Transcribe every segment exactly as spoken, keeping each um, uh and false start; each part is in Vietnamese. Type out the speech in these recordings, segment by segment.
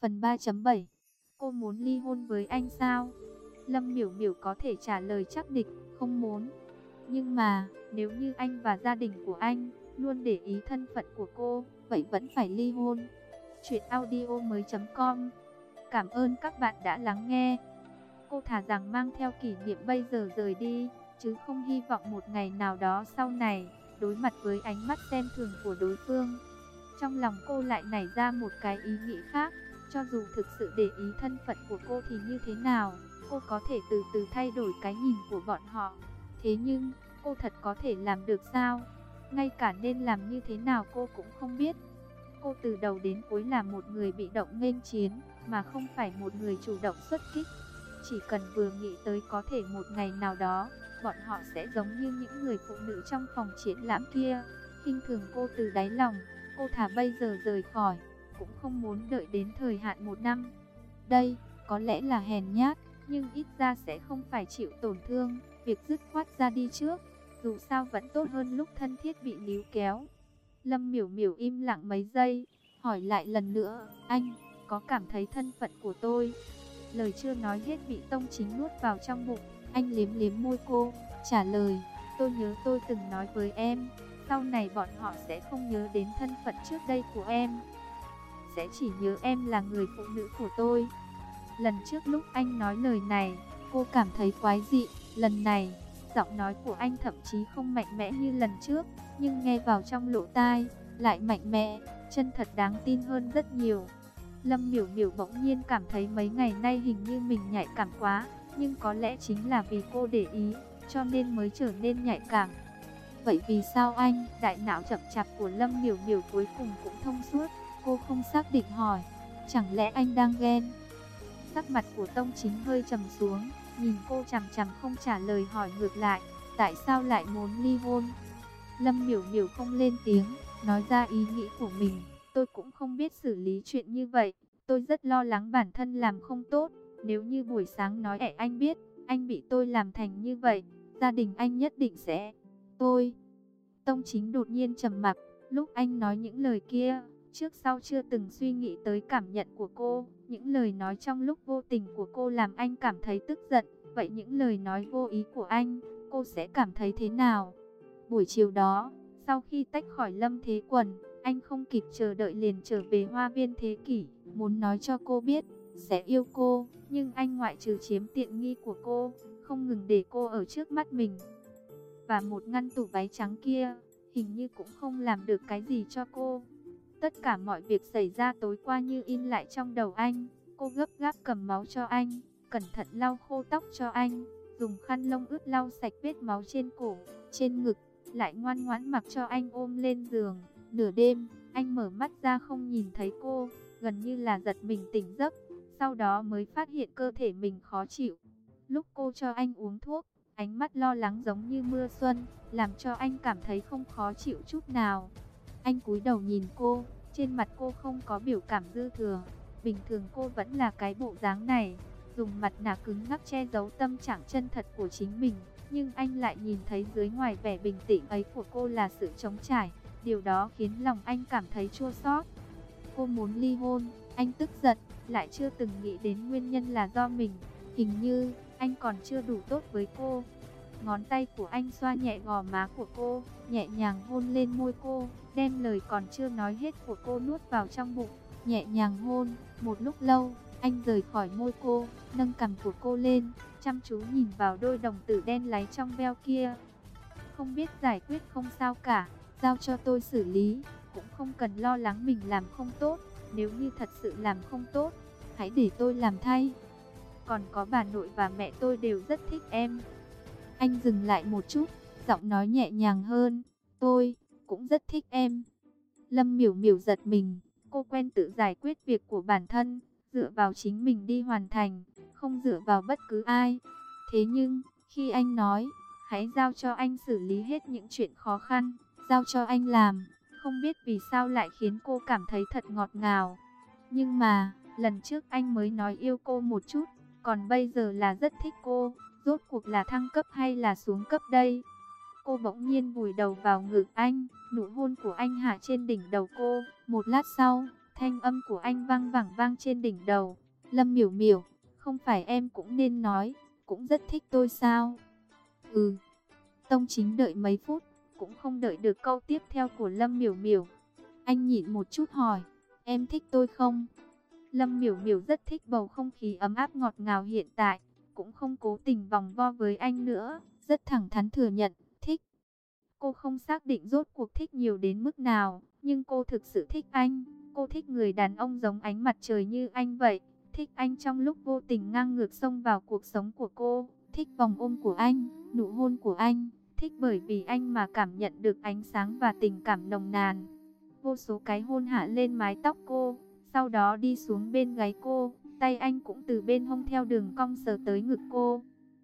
Phần ba chấm bảy. Cô muốn ly hôn với anh sao? Lâm Miểu Miểu có thể trả lời chắc nịch, không muốn. Nhưng mà, nếu như anh và gia đình của anh luôn để ý thân phận của cô, vậy vẫn phải ly hôn. Chuyện audio mới chấm com. Cảm ơn các bạn đã lắng nghe. Cô thà rằng mang theo kỷ niệm bây giờ rời đi, chứ không hy vọng một ngày nào đó sau này, đối mặt với ánh mắt xem thường của đối phương. Trong lòng cô lại nảy ra một cái ý nghĩ khác, cho dù thực sự để ý thân phận của cô thì như thế nào, cô có thể từ từ thay đổi cái nhìn của bọn họ. Thế nhưng, cô thật có thể làm được sao? Ngay cả nên làm như thế nào cô cũng không biết. Cô từ đầu đến cuối là một người bị động nghênh chiến, mà không phải một người chủ động xuất kích. Chỉ cần vừa nghĩ tới có thể một ngày nào đó, bọn họ sẽ giống như những người phụ nữ trong phòng triển lãm kia, khinh thường cô từ đáy lòng. Cô thà bây giờ rời khỏi, cũng không muốn đợi đến thời hạn một năm. Đây, có lẽ là hèn nhát, nhưng ít ra sẽ không phải chịu tổn thương. Việc dứt khoát ra đi trước, dù sao vẫn tốt hơn lúc thân thiết bị níu kéo. Lâm Miểu Miểu im lặng mấy giây, hỏi lại lần nữa, anh có cảm thấy thân phận của tôi? Lời chưa nói hết bị Tông Chính nuốt vào trong bụng. Anh liếm liếm môi cô, trả lời, tôi nhớ tôi từng nói với em, sau này bọn họ sẽ không nhớ đến thân phận trước đây của em, sẽ chỉ nhớ em là người phụ nữ của tôi. Lần trước lúc anh nói lời này, cô cảm thấy quái dị. Lần này, giọng nói của anh thậm chí không mạnh mẽ như lần trước, nhưng nghe vào trong lỗ tai, lại mạnh mẽ, chân thật đáng tin hơn rất nhiều. Lâm Miểu Miểu bỗng nhiên cảm thấy mấy ngày nay hình như mình nhạy cảm quá, nhưng có lẽ chính là vì cô để ý, cho nên mới trở nên nhạy cảm. Vậy vì sao anh? Đại não chậm chạp của Lâm Miểu Miểu cuối cùng cũng thông suốt, cô không xác định hỏi, chẳng lẽ anh đang ghen? Sắc mặt của Tông Chính hơi trầm xuống, nhìn cô chằm chằm không trả lời, hỏi ngược lại, tại sao lại muốn ly hôn? Lâm Miểu Miểu không lên tiếng, nói ra ý nghĩ của mình, tôi cũng không biết xử lý chuyện như vậy, tôi rất lo lắng bản thân làm không tốt, nếu như buổi sáng nói ẻ anh biết, anh bị tôi làm thành như vậy, gia đình anh nhất định sẽ... Tôi... Tông Chính đột nhiên trầm mặc, lúc anh nói những lời kia, trước sau chưa từng suy nghĩ tới cảm nhận của cô. Những lời nói trong lúc vô tình của cô làm anh cảm thấy tức giận, vậy những lời nói vô ý của anh, cô sẽ cảm thấy thế nào? Buổi chiều đó, sau khi tách khỏi Lâm Thế Quần, anh không kịp chờ đợi liền trở về Hoa Viên Thế Kỷ, muốn nói cho cô biết, sẽ yêu cô, nhưng anh ngoại trừ chiếm tiện nghi của cô, không ngừng để cô ở trước mắt mình. Và một ngăn tủ váy trắng kia, hình như cũng không làm được cái gì cho cô. Tất cả mọi việc xảy ra tối qua như in lại trong đầu anh. Cô gấp gáp cầm máu cho anh, cẩn thận lau khô tóc cho anh, dùng khăn lông ướt lau sạch vết máu trên cổ, trên ngực, lại ngoan ngoãn mặc cho anh ôm lên giường. Nửa đêm, anh mở mắt ra không nhìn thấy cô, gần như là giật mình tỉnh giấc, sau đó mới phát hiện cơ thể mình khó chịu. Lúc cô cho anh uống thuốc, ánh mắt lo lắng giống như mưa xuân, làm cho anh cảm thấy không khó chịu chút nào. Anh cúi đầu nhìn cô, trên mặt cô không có biểu cảm dư thừa. Bình thường cô vẫn là cái bộ dáng này, dùng mặt nạ cứng ngắc che giấu tâm trạng chân thật của chính mình. Nhưng anh lại nhìn thấy dưới ngoài vẻ bình tĩnh ấy của cô là sự trống trải. Điều đó khiến lòng anh cảm thấy chua xót. Cô muốn ly hôn, anh tức giận, lại chưa từng nghĩ đến nguyên nhân là do mình. Hình như anh còn chưa đủ tốt với cô. Ngón tay của anh xoa nhẹ gò má của cô, nhẹ nhàng hôn lên môi cô, đem lời còn chưa nói hết của cô nuốt vào trong bụng, nhẹ nhàng hôn. Một lúc lâu, anh rời khỏi môi cô, nâng cằm của cô lên, chăm chú nhìn vào đôi đồng tử đen láy trong veo kia. Không biết giải quyết không sao cả, giao cho tôi xử lý, cũng không cần lo lắng mình làm không tốt. Nếu như thật sự làm không tốt, hãy để tôi làm thay. Còn có bà nội và mẹ tôi đều rất thích em. Anh dừng lại một chút, giọng nói nhẹ nhàng hơn, tôi cũng rất thích em. Lâm Miểu Miểu giật mình, cô quen tự giải quyết việc của bản thân, dựa vào chính mình đi hoàn thành, không dựa vào bất cứ ai. Thế nhưng, khi anh nói, hãy giao cho anh xử lý hết những chuyện khó khăn, giao cho anh làm, không biết vì sao lại khiến cô cảm thấy thật ngọt ngào. Nhưng mà, lần trước anh mới nói yêu cô một chút, còn bây giờ là rất thích cô. Rốt cuộc là thăng cấp hay là xuống cấp đây? Cô bỗng nhiên vùi đầu vào ngực anh, nụ hôn của anh hạ trên đỉnh đầu cô. Một lát sau, Thanh âm của anh vang vẳng vang trên đỉnh đầu. Lâm Miểu Miểu, không phải em cũng nên nói, cũng rất thích tôi sao? Ừ. Tông Chính đợi mấy phút, cũng không đợi được câu tiếp theo của Lâm Miểu Miểu. Anh nhịn một chút hỏi, em thích tôi không? Lâm Miểu Miểu rất thích bầu không khí ấm áp ngọt ngào hiện tại, cũng không cố tình vòng vo với anh nữa, rất thẳng thắn thừa nhận, thích. Cô không xác định rốt cuộc thích nhiều đến mức nào, nhưng cô thực sự thích anh. Cô thích người đàn ông giống ánh mặt trời như anh vậy, thích anh trong lúc vô tình ngang ngược xông vào cuộc sống của cô, thích vòng ôm của anh, nụ hôn của anh, thích bởi vì anh mà cảm nhận được ánh sáng và tình cảm nồng nàn. Vô số cái hôn hạ lên mái tóc cô, sau đó đi xuống bên gáy cô, tay anh cũng từ bên hông theo đường cong sờ tới ngực cô.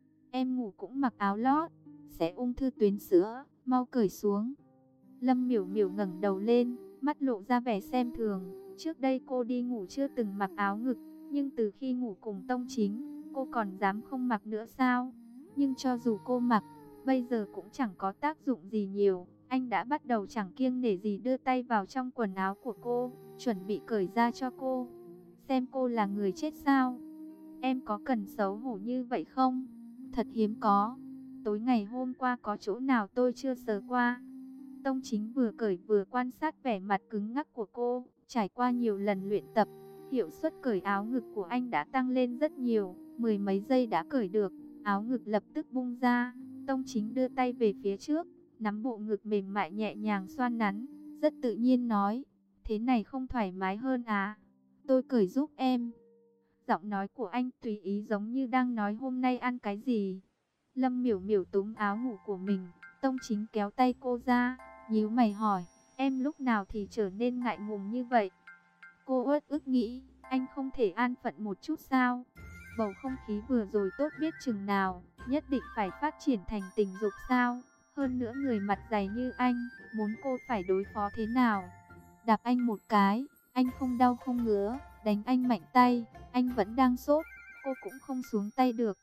Em ngủ cũng mặc áo lót, sẽ ung thư tuyến sữa, mau cởi xuống. Lâm Miểu Miểu ngẩng đầu lên, mắt lộ ra vẻ xem thường. Trước đây cô đi ngủ chưa từng mặc áo ngực, nhưng từ khi ngủ cùng Tông Chính, cô còn dám không mặc nữa sao? Nhưng cho dù cô mặc, bây giờ cũng chẳng có tác dụng gì nhiều. Anh đã bắt đầu chẳng kiêng nể gì đưa tay vào trong quần áo của cô, chuẩn bị cởi ra cho cô. Xem cô là người chết sao? Em có cần xấu hổ như vậy không? Thật hiếm có. Tối ngày hôm qua có chỗ nào tôi chưa sờ qua? Tông Chính vừa cởi vừa quan sát vẻ mặt cứng ngắc của cô. Trải qua nhiều lần luyện tập, hiệu suất cởi áo ngực của anh đã tăng lên rất nhiều. Mười mấy giây đã cởi được, áo ngực lập tức bung ra. Tông Chính đưa tay về phía trước, nắm bộ ngực mềm mại nhẹ nhàng xoa nắn, rất tự nhiên nói, thế này không thoải mái hơn à? Tôi cởi giúp em. Giọng nói của anh tùy ý giống như đang nói hôm nay ăn cái gì. Lâm Miểu Miểu túm áo ngủ của mình, Tông Chính kéo tay cô ra, nhíu mày hỏi, em lúc nào thì trở nên ngại ngùng như vậy? Cô uất ức nghĩ, anh không thể an phận một chút sao? Bầu không khí vừa rồi tốt biết chừng nào, nhất định phải phát triển thành tình dục sao? Hơn nữa người mặt dày như anh, muốn cô phải đối phó thế nào? Đạp anh một cái, anh không đau không ngứa, đánh anh mạnh tay, anh vẫn đang sốt, cô cũng không xuống tay được.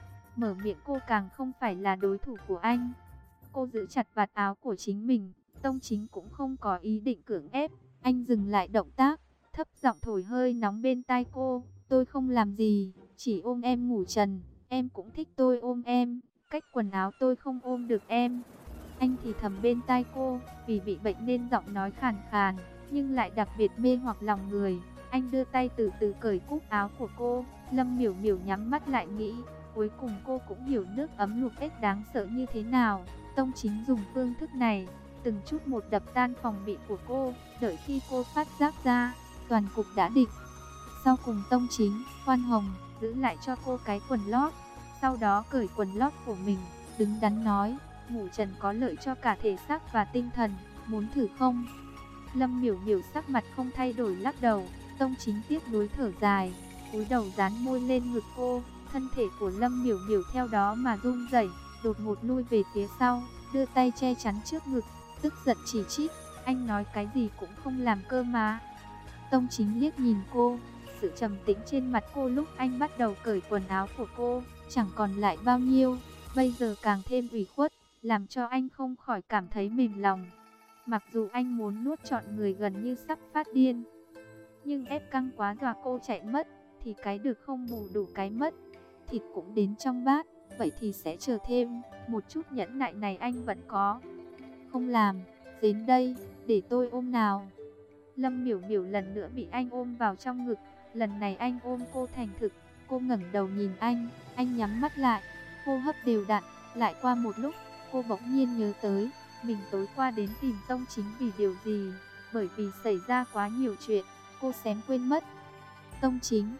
Mở miệng cô càng không phải là đối thủ của anh. Cô giữ chặt vạt áo của chính mình, Tông Chính cũng không có ý định cưỡng ép. Anh dừng lại động tác, thấp giọng thổi hơi nóng bên tai cô. Tôi không làm gì, chỉ ôm em ngủ trần. Em cũng thích tôi ôm em, cách quần áo tôi không ôm được em. Anh thì thầm bên tai cô, vì bị bệnh nên giọng nói khàn khàn, nhưng lại đặc biệt mê hoặc lòng người. Anh đưa tay từ từ cởi cúc áo của cô. Lâm Miểu Miểu nhắm mắt lại nghĩ, cuối cùng cô cũng hiểu nước ấm luộc ếch đáng sợ như thế nào. Tông Chính dùng phương thức này, từng chút một đập tan phòng bị của cô. Đợi khi cô phát giác ra, toàn cục đã địch. Sau cùng Tông Chính, khoan hồng, giữ lại cho cô cái quần lót. Sau đó cởi quần lót của mình, đứng đắn nói, ngủ trần có lợi cho cả thể xác và tinh thần, muốn thử không? Lâm Miểu Miểu sắc mặt không thay đổi lắc đầu. Tông Chính tiếc nuối thở dài, cúi đầu dán môi lên ngực cô. Thân thể của Lâm Miểu Miểu theo đó mà run rẩy, đột ngột lui về phía sau, đưa tay che chắn trước ngực, tức giận chỉ trích, anh nói cái gì cũng không làm cơ mà. Tông Chính liếc nhìn cô, sự trầm tĩnh trên mặt cô lúc anh bắt đầu cởi quần áo của cô, chẳng còn lại bao nhiêu, bây giờ càng thêm ủy khuất, làm cho anh không khỏi cảm thấy mềm lòng. Mặc dù anh muốn nuốt trọn người gần như sắp phát điên, nhưng ép căng quá dọa cô chạy mất, thì cái được không bù đủ cái mất. Thịt cũng đến trong bát, vậy thì sẽ chờ thêm, một chút nhẫn nại này anh vẫn có. Không làm, đến đây, để tôi ôm nào. Lâm Miểu Miểu lần nữa bị anh ôm vào trong ngực, lần này anh ôm cô thành thực. Cô ngẩng đầu nhìn anh, anh nhắm mắt lại, hô hấp đều đặn. Lại qua một lúc, cô bỗng nhiên nhớ tới, mình tối qua đến tìm Tông Chính vì điều gì, bởi vì xảy ra quá nhiều chuyện, cô xém quên mất. Tông Chính.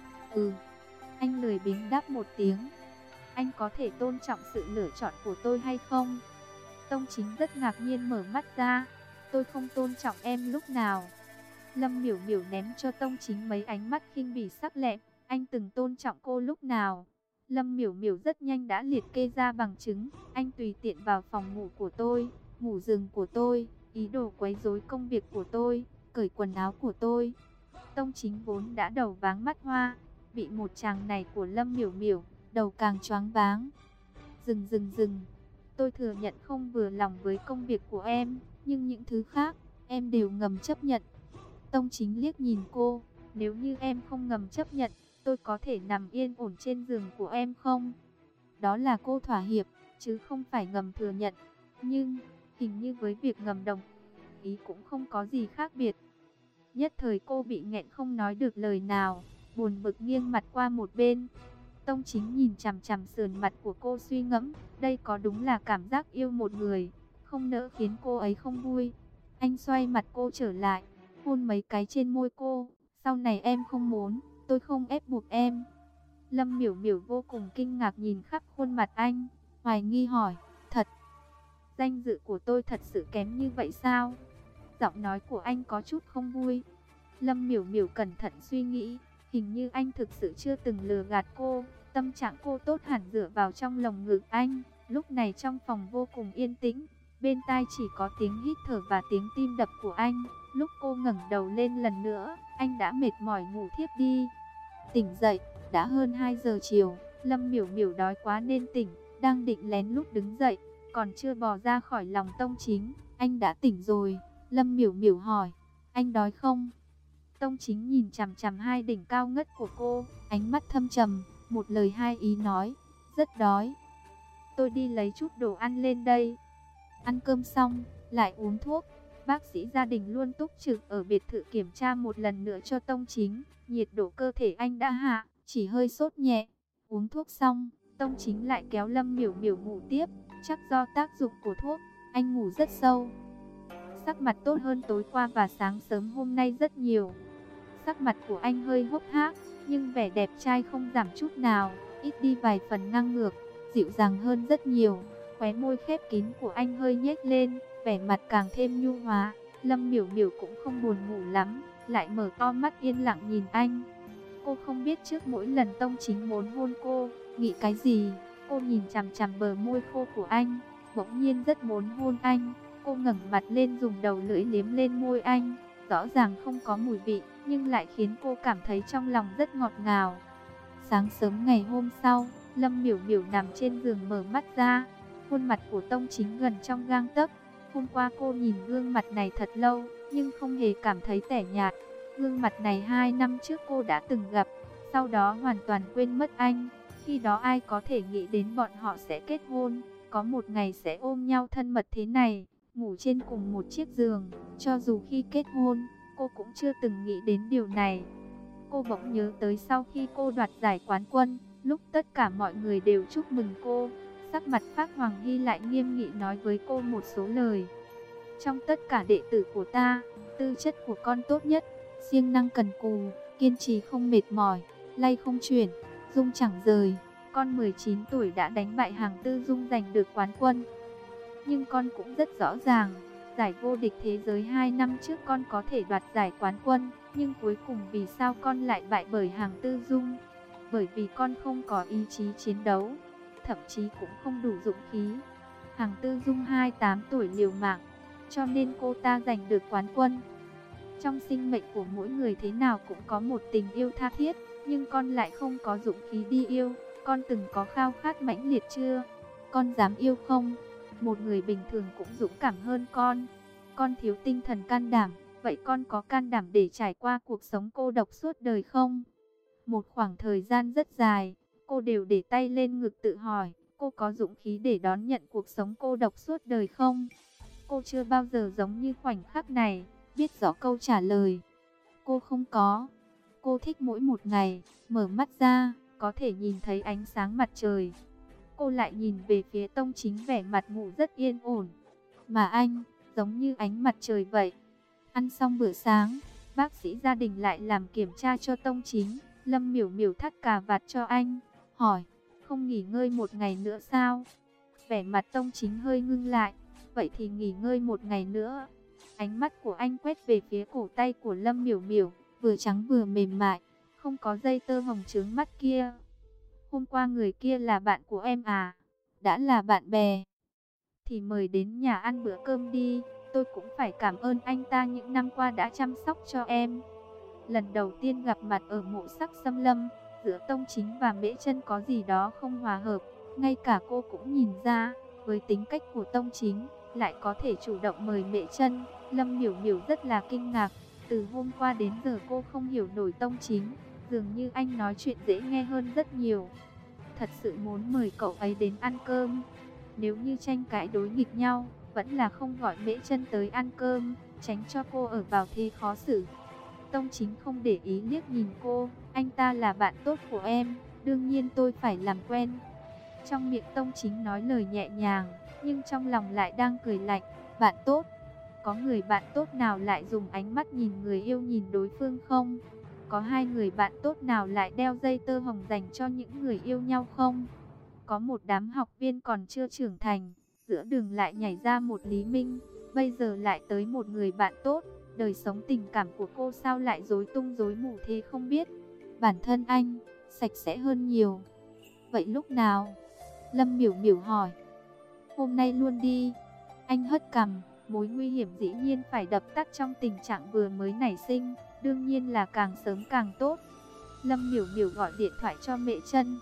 Ừ. Anh lười biếng đáp một tiếng. Anh có thể tôn trọng sự lựa chọn của tôi hay không? Tông Chính rất ngạc nhiên mở mắt ra. Tôi không tôn trọng em lúc nào? Lâm Miểu Miểu ném cho Tông Chính mấy ánh mắt khinh bỉ sắc lẹm. Anh từng tôn trọng cô lúc nào? Lâm Miểu Miểu rất nhanh đã liệt kê ra bằng chứng. Anh tùy tiện vào phòng ngủ của tôi, ngủ giường của tôi, ý đồ quấy rối công việc của tôi, cởi quần áo của tôi. Tông Chính vốn đã đầu váng mắt hoa, bị một chàng này của Lâm Miểu Miểu, đầu càng choáng váng. Dừng dừng dừng, tôi thừa nhận không vừa lòng với công việc của em, nhưng những thứ khác, em đều ngầm chấp nhận. Tông Chính liếc nhìn cô, nếu như em không ngầm chấp nhận, tôi có thể nằm yên ổn trên giường của em không? Đó là cô thỏa hiệp, chứ không phải ngầm thừa nhận. Nhưng, hình như với việc ngầm đồng ý cũng không có gì khác biệt. Nhất thời cô bị nghẹn không nói được lời nào, buồn bực nghiêng mặt qua một bên. Tông Chính nhìn chằm chằm sườn mặt của cô suy ngẫm, đây có đúng là cảm giác yêu một người, không nỡ khiến cô ấy không vui. Anh xoay mặt cô trở lại, hôn mấy cái trên môi cô, sau này em không muốn, tôi không ép buộc em. Lâm Miểu Miểu vô cùng kinh ngạc nhìn khắp khuôn mặt anh, hoài nghi hỏi, thật, danh dự của tôi thật sự kém như vậy sao? Giọng nói của anh có chút không vui. Lâm Miểu Miểu cẩn thận suy nghĩ, hình như anh thực sự chưa từng lừa gạt cô. Tâm trạng cô tốt hẳn dựa vào trong lồng ngực anh. Lúc này trong phòng vô cùng yên tĩnh, bên tai chỉ có tiếng hít thở và tiếng tim đập của anh. Lúc cô ngẩng đầu lên lần nữa, anh đã mệt mỏi ngủ thiếp đi. Tỉnh dậy, đã hơn hai giờ chiều, Lâm Miểu Miểu đói quá nên tỉnh, đang định lén lút đứng dậy, còn chưa bò ra khỏi lòng Tông Chính, anh đã tỉnh rồi. Lâm Miểu Miểu hỏi, anh đói không? Tông Chính nhìn chằm chằm hai đỉnh cao ngất của cô, ánh mắt thâm trầm, một lời hai ý nói, rất đói. Tôi đi lấy chút đồ ăn lên đây. Ăn cơm xong, lại uống thuốc. Bác sĩ gia đình luôn túc trực ở biệt thự kiểm tra một lần nữa cho Tông Chính. Nhiệt độ cơ thể anh đã hạ, chỉ hơi sốt nhẹ. Uống thuốc xong, Tông Chính lại kéo Lâm Miểu Miểu ngủ tiếp. Chắc do tác dụng của thuốc, anh ngủ rất sâu. Sắc mặt tốt hơn tối qua và sáng sớm hôm nay rất nhiều. Sắc mặt của anh hơi hốc hác, nhưng vẻ đẹp trai không giảm chút nào, ít đi vài phần ngang ngược, dịu dàng hơn rất nhiều. Khóe môi khép kín của anh hơi nhếch lên, vẻ mặt càng thêm nhu hòa. Lâm Miểu Miểu cũng không buồn ngủ lắm, lại mở to mắt yên lặng nhìn anh. Cô không biết trước mỗi lần Tông Chính muốn hôn cô, nghĩ cái gì. Cô nhìn chằm chằm bờ môi khô của anh, bỗng nhiên rất muốn hôn anh. Cô ngẩng mặt lên dùng đầu lưỡi liếm lên môi anh, rõ ràng không có mùi vị, nhưng lại khiến cô cảm thấy trong lòng rất ngọt ngào. Sáng sớm ngày hôm sau, Lâm Miểu Miểu nằm trên giường mở mắt ra, khuôn mặt của Tông Chính gần trong gang tấc. Hôm qua cô nhìn gương mặt này thật lâu, nhưng không hề cảm thấy tẻ nhạt. Gương mặt này hai năm trước cô đã từng gặp, sau đó hoàn toàn quên mất anh. Khi đó ai có thể nghĩ đến bọn họ sẽ kết hôn, có một ngày sẽ ôm nhau thân mật thế này, ngủ trên cùng một chiếc giường. Cho dù khi kết hôn, cô cũng chưa từng nghĩ đến điều này. Cô bỗng nhớ tới sau khi cô đoạt giải quán quân, lúc tất cả mọi người đều chúc mừng cô, sắc mặt Phác Hoàng Hy lại nghiêm nghị nói với cô một số lời. Trong tất cả đệ tử của ta, tư chất của con tốt nhất, siêng năng cần cù, kiên trì không mệt mỏi, lay không chuyển, dung chẳng rời. Con mười chín tuổi đã đánh bại Hàng Tư Dung giành được quán quân. Nhưng con cũng rất rõ ràng, giải vô địch thế giới hai năm trước con có thể đoạt giải quán quân, nhưng cuối cùng vì sao con lại bại bởi Hàng Tư Dung? Bởi vì con không có ý chí chiến đấu, thậm chí cũng không đủ dũng khí. Hàng Tư Dung hai mươi tám tuổi liều mạng, cho nên cô ta giành được quán quân. Trong sinh mệnh của mỗi người thế nào cũng có một tình yêu tha thiết, nhưng con lại không có dũng khí đi yêu. Con từng có khao khát mãnh liệt chưa? Con dám yêu không? Một người bình thường cũng dũng cảm hơn con. Con thiếu tinh thần can đảm, vậy con có can đảm để trải qua cuộc sống cô độc suốt đời không? Một khoảng thời gian rất dài, cô đều để tay lên ngực tự hỏi, cô có dũng khí để đón nhận cuộc sống cô độc suốt đời không? Cô chưa bao giờ giống như khoảnh khắc này, biết rõ câu trả lời. Cô không có. Cô thích mỗi một ngày, mở mắt ra, có thể nhìn thấy ánh sáng mặt trời. Cô lại nhìn về phía Tông Chính vẻ mặt ngủ rất yên ổn. Mà anh, giống như ánh mặt trời vậy. Ăn xong bữa sáng, bác sĩ gia đình lại làm kiểm tra cho Tông Chính. Lâm Miểu Miểu thắt cà vạt cho anh, hỏi, không nghỉ ngơi một ngày nữa sao? Vẻ mặt Tông Chính hơi ngưng lại, vậy thì nghỉ ngơi một ngày nữa. Ánh mắt của anh quét về phía cổ tay của Lâm Miểu Miểu, vừa trắng vừa mềm mại, không có dây tơ hồng chướng mắt kia. Hôm qua người kia là bạn của em à? Đã là bạn bè thì mời đến nhà ăn bữa cơm đi, tôi cũng phải cảm ơn anh ta những năm qua đã chăm sóc cho em. Lần đầu tiên gặp mặt ở Mộ Sắc Xâm Lâm, giữa Tông Chính và Mễ Chân có gì đó không hòa hợp, ngay cả cô cũng nhìn ra, với tính cách của Tông Chính, lại có thể chủ động mời Mễ Chân. Lâm Miểu Miểu rất là kinh ngạc. Từ hôm qua đến giờ cô không hiểu nổi Tông Chính, dường như anh nói chuyện dễ nghe hơn rất nhiều. Thật sự muốn mời cậu ấy đến ăn cơm. Nếu như tranh cãi đối nghịch nhau, vẫn là không gọi Mễ Chân tới ăn cơm, tránh cho cô ở vào thế khó xử. Tông Chính không để ý liếc nhìn cô, anh ta là bạn tốt của em, đương nhiên tôi phải làm quen. Trong miệng Tông Chính nói lời nhẹ nhàng, nhưng trong lòng lại đang cười lạnh. Bạn tốt? Có người bạn tốt nào lại dùng ánh mắt nhìn người yêu nhìn đối phương không? Có hai người bạn tốt nào lại đeo dây tơ hồng dành cho những người yêu nhau không? Có một đám học viên còn chưa trưởng thành, giữa đường lại nhảy ra một Lý Minh, bây giờ lại tới một người bạn tốt. Đời sống tình cảm của cô sao lại rối tung rối mù thế không biết. Bản thân anh, sạch sẽ hơn nhiều. Vậy lúc nào? Lâm Miểu Miểu hỏi. Hôm nay luôn đi. Anh hất cằm, mối nguy hiểm dĩ nhiên phải đập tắt trong tình trạng vừa mới nảy sinh, đương nhiên là càng sớm càng tốt. Lâm Miểu Miểu gọi điện thoại cho Mễ Chân.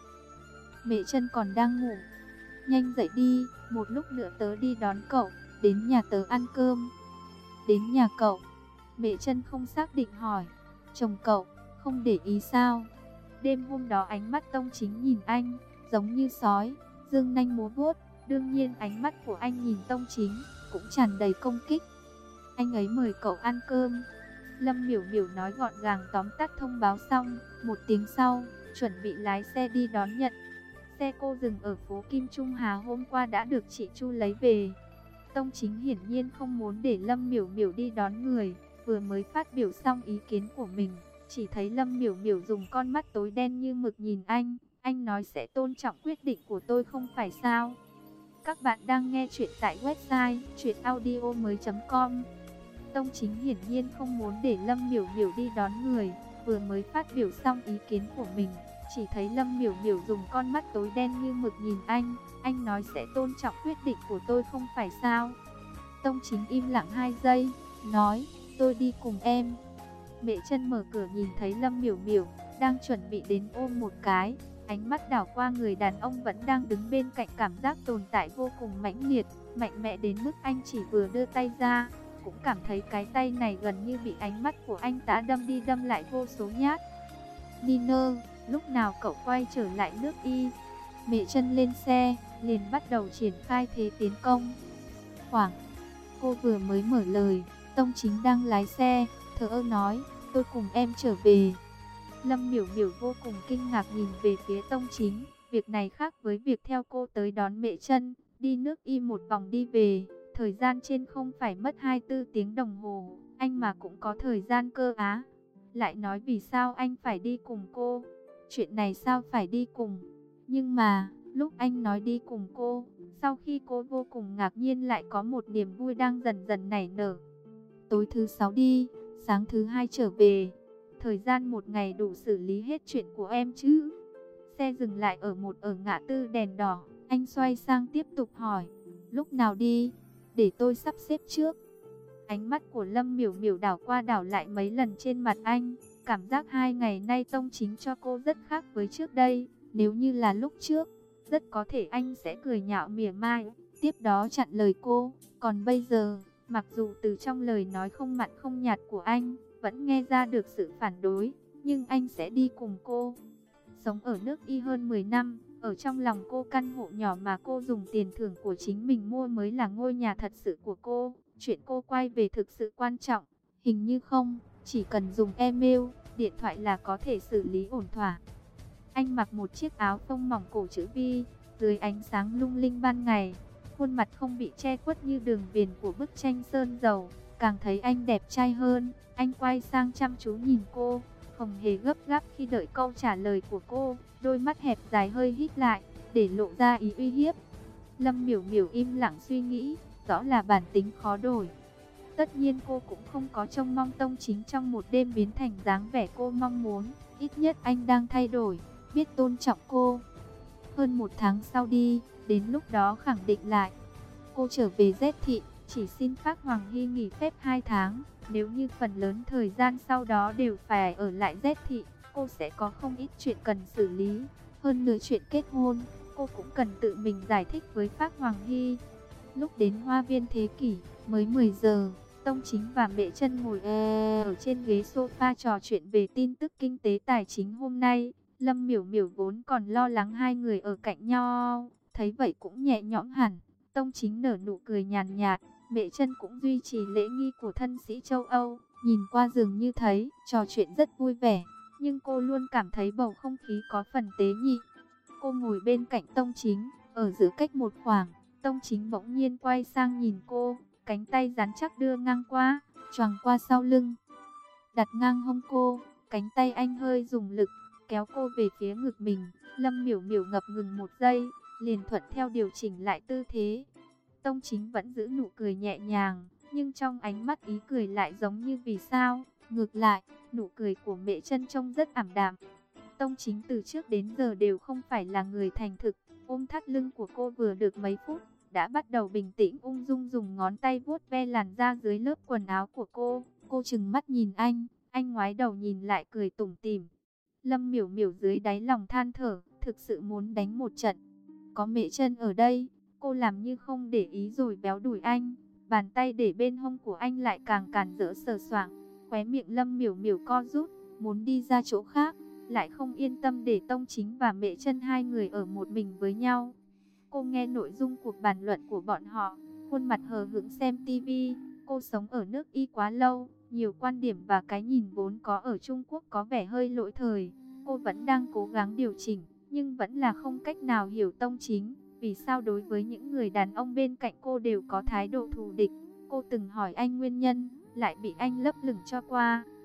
Mễ Chân còn đang ngủ. Nhanh dậy đi, một lúc nữa tớ đi đón cậu, đến nhà tớ ăn cơm. Đến nhà cậu? Mễ Chân không xác định hỏi. Chồng cậu, không để ý sao? Đêm hôm đó ánh mắt Tông Chính nhìn anh, giống như sói, dương nanh múa vuốt. Đương nhiên ánh mắt của anh nhìn Tông Chính cũng tràn đầy công kích. Anh ấy mời cậu ăn cơm. Lâm Miểu Miểu nói gọn gàng tóm tắt thông báo xong. Một tiếng sau, chuẩn bị lái xe đi đón nhận. Xe cô dừng ở phố Kim Trung Hà hôm qua đã được chị Chu lấy về. Tông Chính hiển nhiên không muốn để Lâm Miểu Miểu đi đón người. Vừa mới phát biểu xong ý kiến của mình, chỉ thấy Lâm Miểu Miểu dùng con mắt tối đen như mực nhìn anh. Anh nói sẽ tôn trọng quyết định của tôi không phải sao? Các bạn đang nghe chuyện tại website truyện audio mới chấm com. Tông Chính hiển nhiên không muốn để Lâm Miểu Miểu đi đón người. Vừa mới phát biểu xong ý kiến của mình, chỉ thấy Lâm Miểu Miểu dùng con mắt tối đen như mực nhìn anh. Anh nói sẽ tôn trọng quyết định của tôi không phải sao? Tông Chính im lặng hai giây, nói, tôi đi cùng em. Mễ Chân mở cửa nhìn thấy Lâm Miểu Miểu đang chuẩn bị đến ôm một cái. Ánh mắt đảo qua người đàn ông vẫn đang đứng bên cạnh, cảm giác tồn tại vô cùng mãnh liệt, mạnh mẽ đến mức anh chỉ vừa đưa tay ra, cũng cảm thấy cái tay này gần như bị ánh mắt của anh ta đâm đi đâm lại vô số nhát. Niner, lúc nào cậu quay trở lại nước Y? Mễ Chân lên xe, liền bắt đầu triển khai thế tiến công. Khoảng, cô vừa mới mở lời, Tông Chính đang lái xe, thờ ơ nói, tôi cùng em trở về. Lâm Miểu Miểu vô cùng kinh ngạc nhìn về phía Tông Chính, việc này khác với việc theo cô tới đón Mễ Chân, đi nước Y một vòng đi về, thời gian trên không phải mất hai mươi tư tiếng đồng hồ, anh mà cũng có thời gian cơ á. Lại nói vì sao anh phải đi cùng cô? Chuyện này sao phải đi cùng? Nhưng mà, lúc anh nói đi cùng cô, sau khi cô vô cùng ngạc nhiên lại có một niềm vui đang dần dần nảy nở. Tối thứ sáu đi, sáng thứ hai trở về. Thời gian một ngày đủ xử lý hết chuyện của em chứ? Xe dừng lại ở một ở ngã tư đèn đỏ, anh xoay sang tiếp tục hỏi, lúc nào đi? Để tôi sắp xếp trước. Ánh mắt của Lâm Miểu Miểu đảo qua đảo lại mấy lần trên mặt anh, cảm giác hai ngày nay Tông Chính cho cô rất khác với trước đây. Nếu như là lúc trước, rất có thể anh sẽ cười nhạo mỉa mai, tiếp đó chặn lời cô. Còn bây giờ, mặc dù từ trong lời nói không mặn không nhạt của anh, vẫn nghe ra được sự phản đối, nhưng anh sẽ đi cùng cô. Sống ở nước Y hơn mười năm, ở trong lòng cô căn hộ nhỏ mà cô dùng tiền thưởng của chính mình mua mới là ngôi nhà thật sự của cô. Chuyện cô quay về thực sự quan trọng, hình như không, chỉ cần dùng email, điện thoại là có thể xử lý ổn thỏa. Anh mặc một chiếc áo phông mỏng cổ chữ V, dưới ánh sáng lung linh ban ngày, khuôn mặt không bị che khuất như đường viền của bức tranh sơn dầu, càng thấy anh đẹp trai hơn. Anh quay sang chăm chú nhìn cô, không hề gấp gáp khi đợi câu trả lời của cô, đôi mắt hẹp dài hơi híp lại, để lộ ra ý uy hiếp. Lâm Miểu Miểu im lặng suy nghĩ, rõ là bản tính khó đổi. Tất nhiên cô cũng không có trông mong Tông Chính trong một đêm biến thành dáng vẻ cô mong muốn, ít nhất anh đang thay đổi, biết tôn trọng cô. Hơn một tháng sau đi, đến lúc đó khẳng định lại. Cô trở về Z thị, chỉ xin Phác Hoàng Hy nghỉ phép hai tháng. Nếu như phần lớn thời gian sau đó đều phải ở lại Z thị, cô sẽ có không ít chuyện cần xử lý. Hơn nữa chuyện kết hôn, cô cũng cần tự mình giải thích với Phác Hoàng Hy. Lúc đến Hoa viên Thế Kỷ, mới mười giờ, Tông Chính và Mẹ Chân ngồi ở trên ghế sofa trò chuyện về tin tức kinh tế tài chính hôm nay. Lâm Miểu Miểu vốn còn lo lắng hai người ở cạnh nhau, thấy vậy cũng nhẹ nhõm hẳn. Tông Chính nở nụ cười nhàn nhạt, Mẹ Chân cũng duy trì lễ nghi của thân sĩ châu Âu, nhìn qua dường như thấy trò chuyện rất vui vẻ, nhưng cô luôn cảm thấy bầu không khí có phần tế nhị. Cô ngồi bên cạnh Tông Chính, ở giữa cách một khoảng. Tông Chính bỗng nhiên quay sang nhìn cô, cánh tay rắn chắc đưa ngang qua, choàng qua sau lưng, đặt ngang hông cô. Cánh tay anh hơi dùng lực, kéo cô về phía ngực mình. Lâm Miểu Miểu ngập ngừng một giây, liền thuận theo điều chỉnh lại tư thế. Tông Chính vẫn giữ nụ cười nhẹ nhàng, nhưng trong ánh mắt ý cười lại giống như vì sao. Ngược lại, nụ cười của Mẹ Chân trông rất ảm đạm. Tông Chính từ trước đến giờ đều không phải là người thành thực. Ôm thắt lưng của cô vừa được mấy phút, đã bắt đầu bình tĩnh ung dung dùng ngón tay vuốt ve làn da dưới lớp quần áo của cô. Cô trừng mắt nhìn anh, anh ngoái đầu nhìn lại cười tủm tỉm. Lâm Miểu Miểu dưới đáy lòng than thở, thực sự muốn đánh một trận. Có Mẹ Chân ở đây, cô làm như không để ý rồi véo đùi anh. Bàn tay để bên hông của anh lại càng cản rỡ sờ soạng. Khóe miệng Lâm Miểu Miểu co rút, muốn đi ra chỗ khác, lại không yên tâm để Tông Chính và Mẹ Chân hai người ở một mình với nhau. Cô nghe nội dung cuộc bàn luận của bọn họ, khuôn mặt hờ hững xem tivi. Cô sống ở nước Y quá lâu, nhiều quan điểm và cái nhìn vốn có ở Trung Quốc có vẻ hơi lỗi thời. Cô vẫn đang cố gắng điều chỉnh, nhưng vẫn là không cách nào hiểu Tông Chính vì sao đối với những người đàn ông bên cạnh cô đều có thái độ thù địch. Cô từng hỏi anh nguyên nhân, lại bị anh lấp lửng cho qua.